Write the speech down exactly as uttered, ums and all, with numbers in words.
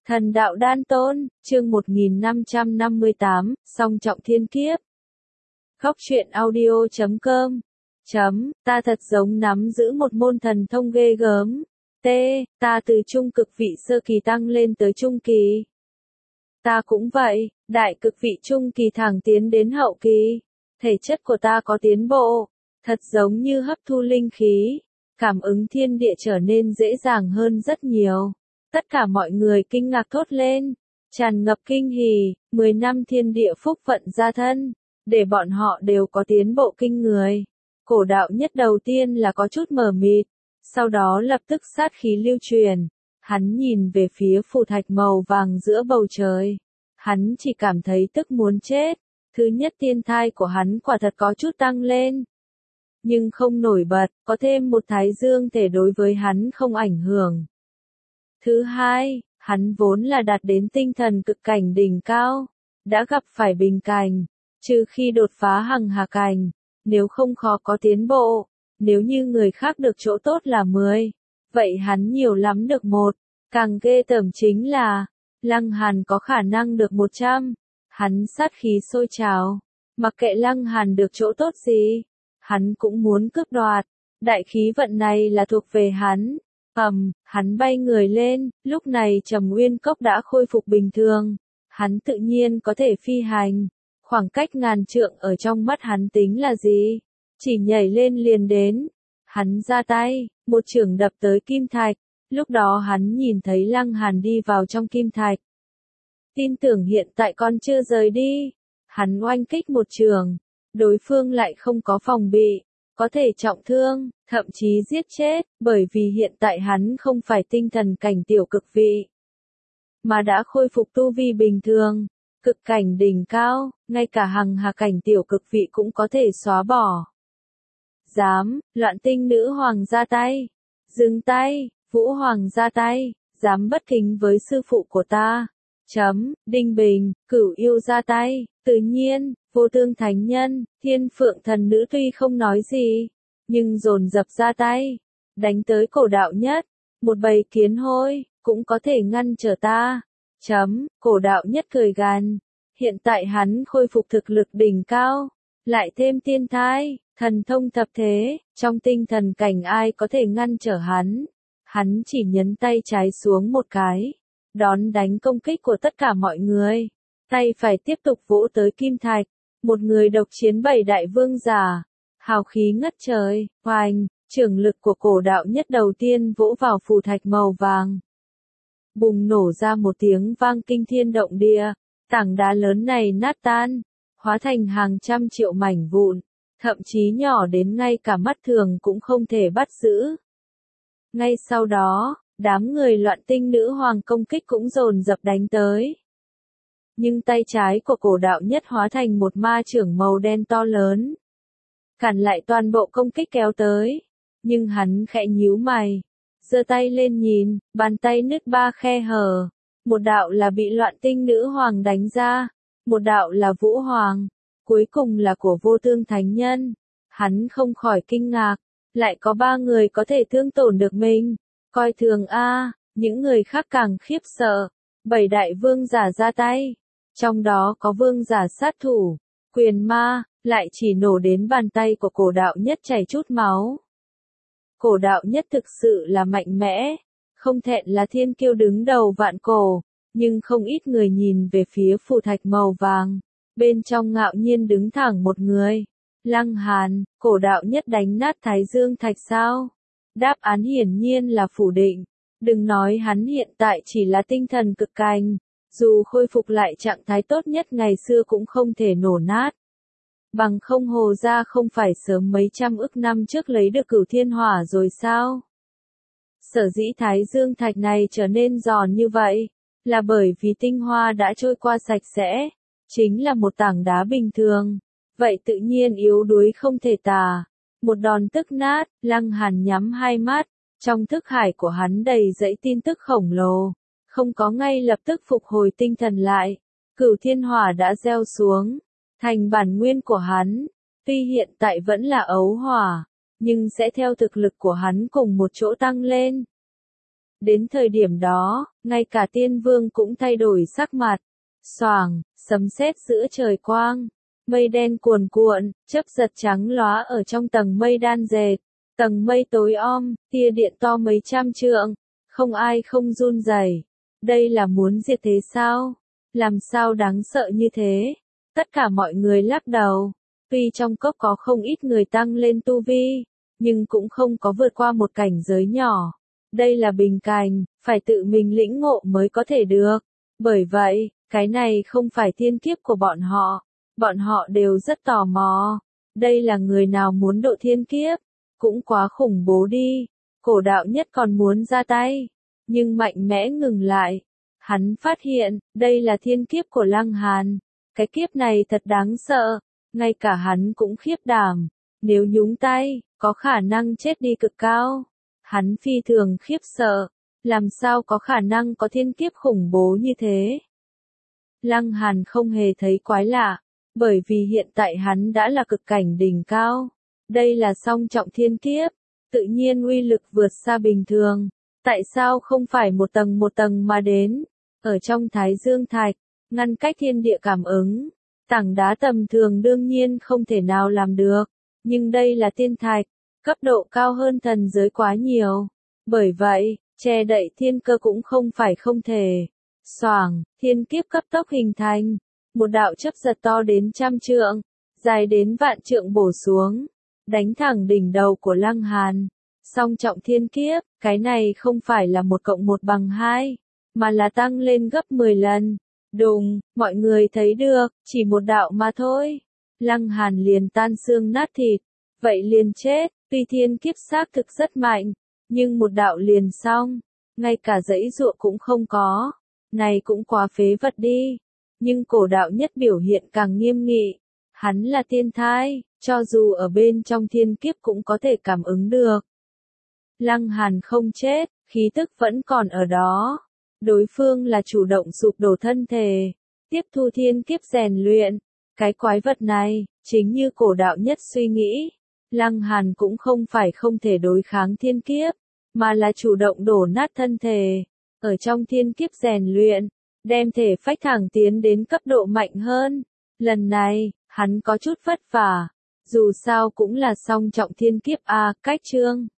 Thần đạo đan tôn, chương một nghìn năm trăm năm mươi tám, song trọng thiên kiếp. Góc truyện audio chấm com. Chấm, ta thật giống nắm giữ một môn thần thông ghê gớm. T, ta từ trung cực vị sơ kỳ tăng lên tới trung kỳ. Ta cũng vậy, đại cực vị trung kỳ thẳng tiến đến hậu kỳ. Thể chất của ta có tiến bộ, thật giống như hấp thu linh khí, cảm ứng thiên địa trở nên dễ dàng hơn rất nhiều. Tất cả mọi người kinh ngạc thốt lên, tràn ngập kinh hỉ, mười năm thiên địa phúc vận gia thân, để bọn họ đều có tiến bộ kinh người. Cổ đạo nhất đầu tiên là có chút mờ mịt, sau đó lập tức sát khí lưu truyền, hắn nhìn về phía phù thạch màu vàng giữa bầu trời. Hắn chỉ cảm thấy tức muốn chết, thứ nhất tiên thai của hắn quả thật có chút tăng lên. Nhưng không nổi bật, có thêm một thái dương thể đối với hắn không ảnh hưởng. Thứ hai, hắn vốn là đạt đến tinh thần cực cảnh đỉnh cao, đã gặp phải bình cảnh, trừ khi đột phá hằng hà cảnh, nếu không khó có tiến bộ. Nếu như người khác được chỗ tốt là mười, vậy hắn nhiều lắm được một. Càng ghê tởm chính là, Lăng Hàn có khả năng được một trăm. Hắn sát khí sôi trào, mặc kệ Lăng Hàn được chỗ tốt gì, hắn cũng muốn cướp đoạt. Đại khí vận này là thuộc về hắn. Ầm, hắn bay người lên, lúc này Trầm Nguyên Cốc đã khôi phục bình thường. Hắn tự nhiên có thể phi hành. Khoảng cách ngàn trượng ở trong mắt hắn tính là gì? Chỉ nhảy lên liền đến. Hắn ra tay, một chưởng đập tới kim thạch. Lúc đó hắn nhìn thấy Lăng Hàn đi vào trong kim thạch. Tin tưởng hiện tại con chưa rời đi. Hắn oanh kích một chưởng, đối phương lại không có phòng bị, có thể trọng thương, thậm chí giết chết, bởi vì hiện tại hắn không phải tinh thần cảnh tiểu cực vị, mà đã khôi phục tu vi bình thường, cực cảnh đỉnh cao, ngay cả hằng hà cảnh tiểu cực vị cũng có thể xóa bỏ. Dám, Loạn Tinh nữ hoàng ra tay, dừng tay, Vũ hoàng ra tay, dám bất kính với sư phụ của ta. Chấm, Đinh Bình, Cửu Yêu ra tay, tự nhiên, Vô Tương thánh nhân, Thiên Phượng thần nữ tuy không nói gì, nhưng dồn dập ra tay, đánh tới cổ đạo nhất, một bầy kiến hôi, cũng có thể ngăn trở ta. Chấm, cổ đạo nhất cười gằn, hiện tại hắn khôi phục thực lực đỉnh cao, lại thêm tiên thai, thần thông thập thế, trong tinh thần cảnh ai có thể ngăn trở hắn. Hắn chỉ nhấn tay trái xuống một cái, đón đánh công kích của tất cả mọi người. Tay phải tiếp tục vỗ tới kim thạch, một người độc chiến bảy đại vương giả, hào khí ngất trời, oanh, trưởng lực của cổ đạo nhất đầu tiên vỗ vào phù thạch màu vàng. Bùng nổ ra một tiếng vang kinh thiên động địa, tảng đá lớn này nát tan, hóa thành hàng trăm triệu mảnh vụn, thậm chí nhỏ đến ngay cả mắt thường cũng không thể bắt giữ. Ngay sau đó, đám người Loạn Tinh nữ hoàng công kích cũng dồn dập đánh tới. Nhưng tay trái của cổ đạo nhất hóa thành một ma chưởng màu đen to lớn, cản lại toàn bộ công kích kéo tới. Nhưng hắn khẽ nhíu mày, giơ tay lên nhìn, bàn tay nứt ba khe hở. Một đạo là bị Loạn Tinh nữ hoàng đánh ra, một đạo là Vũ hoàng, cuối cùng là của Vô Tương thánh nhân. Hắn không khỏi kinh ngạc, lại có ba người có thể thương tổn được mình. Coi thường a, những người khác càng khiếp sợ. Bảy đại vương giả ra tay, trong đó có vương giả sát thủ, Quyền Ma, lại chỉ nổ đến bàn tay của cổ đạo nhất chảy chút máu. Cổ đạo nhất thực sự là mạnh mẽ, không thẹn là thiên kiêu đứng đầu vạn cổ, nhưng không ít người nhìn về phía phù thạch màu vàng, bên trong ngạo nhiên đứng thẳng một người. Lăng Hàn, cổ đạo nhất đánh nát thái dương thạch sao? Đáp án hiển nhiên là phủ định. Đừng nói hắn hiện tại chỉ là tinh thần cực cảnh, dù khôi phục lại trạng thái tốt nhất ngày xưa cũng không thể nổ nát. Bằng không Hồ gia không phải sớm mấy trăm ức năm trước lấy được Cửu Thiên Hỏa rồi sao? Sở dĩ thái dương thạch này trở nên giòn như vậy, là bởi vì tinh hoa đã trôi qua sạch sẽ, chính là một tảng đá bình thường, vậy tự nhiên yếu đuối không thể tả. Một đòn tức nát, Lăng Hàn nhắm hai mắt, trong thức hải của hắn đầy dẫy tin tức khổng lồ, không có ngay lập tức phục hồi tinh thần lại. Cửu Thiên Hỏa đã gieo xuống, thành bản nguyên của hắn, tuy hiện tại vẫn là ấu hỏa, nhưng sẽ theo thực lực của hắn cùng một chỗ tăng lên. Đến thời điểm đó, ngay cả tiên vương cũng thay đổi sắc mặt. Xoàng, sấm sét giữa trời quang, mây đen cuồn cuộn, chớp giật trắng lóa ở trong tầng mây đan dệt. Tầng mây tối om, tia điện to mấy trăm trượng, không ai không run rẩy. Đây là muốn diệt thế sao? Làm sao đáng sợ như thế? Tất cả mọi người lắc đầu. Tuy trong cốc có không ít người tăng lên tu vi, nhưng cũng không có vượt qua một cảnh giới nhỏ. Đây là bình cảnh, phải tự mình lĩnh ngộ mới có thể được. Bởi vậy, cái này không phải thiên kiếp của bọn họ. Bọn họ đều rất tò mò. Đây là người nào muốn độ thiên kiếp? Cũng quá khủng bố đi. Cổ đạo nhất còn muốn ra tay, nhưng mạnh mẽ ngừng lại. Hắn phát hiện, đây là thiên kiếp của Lăng Hàn. Cái kiếp này thật đáng sợ, ngay cả hắn cũng khiếp đảm. Nếu nhúng tay, có khả năng chết đi cực cao. Hắn phi thường khiếp sợ, làm sao có khả năng có thiên kiếp khủng bố như thế. Lăng Hàn không hề thấy quái lạ, bởi vì hiện tại hắn đã là cực cảnh đỉnh cao. Đây là song trọng thiên kiếp, tự nhiên uy lực vượt xa bình thường. Tại sao không phải một tầng một tầng mà đến? Ở trong Thái Dương Thạch, ngăn cách thiên địa cảm ứng, tảng đá tầm thường đương nhiên không thể nào làm được. Nhưng đây là tiên thạch, cấp độ cao hơn thần giới quá nhiều. Bởi vậy, che đậy thiên cơ cũng không phải không thể. Xoàng, thiên kiếp cấp tốc hình thành. Một đạo chớp giật to đến trăm trượng, dài đến vạn trượng bổ xuống, đánh thẳng đỉnh đầu của Lăng Hàn. Song trọng thiên kiếp, cái này không phải là một cộng một bằng hai, mà là tăng lên gấp mười lần. Đùng, mọi người thấy được, chỉ một đạo mà thôi. Lăng Hàn liền tan xương nát thịt, vậy liền chết. Tuy thiên kiếp xác thực rất mạnh, nhưng một đạo liền xong, ngay cả dãy dụa cũng không có. Này cũng quá phế vật đi. Nhưng cổ đạo nhất biểu hiện càng nghiêm nghị. Hắn là tiên thai, cho dù ở bên trong thiên kiếp cũng có thể cảm ứng được. Lăng Hàn không chết, khí tức vẫn còn ở đó. Đối phương là chủ động sụp đổ thân thể, tiếp thu thiên kiếp rèn luyện. Cái quái vật này, chính như cổ đạo nhất suy nghĩ. Lăng Hàn cũng không phải không thể đối kháng thiên kiếp, mà là chủ động đổ nát thân thể. Ở trong thiên kiếp rèn luyện, đem thể phách thẳng tiến đến cấp độ mạnh hơn. Lần này, hắn có chút vất vả. Dù sao cũng là song trọng thiên kiếp a, cách chương.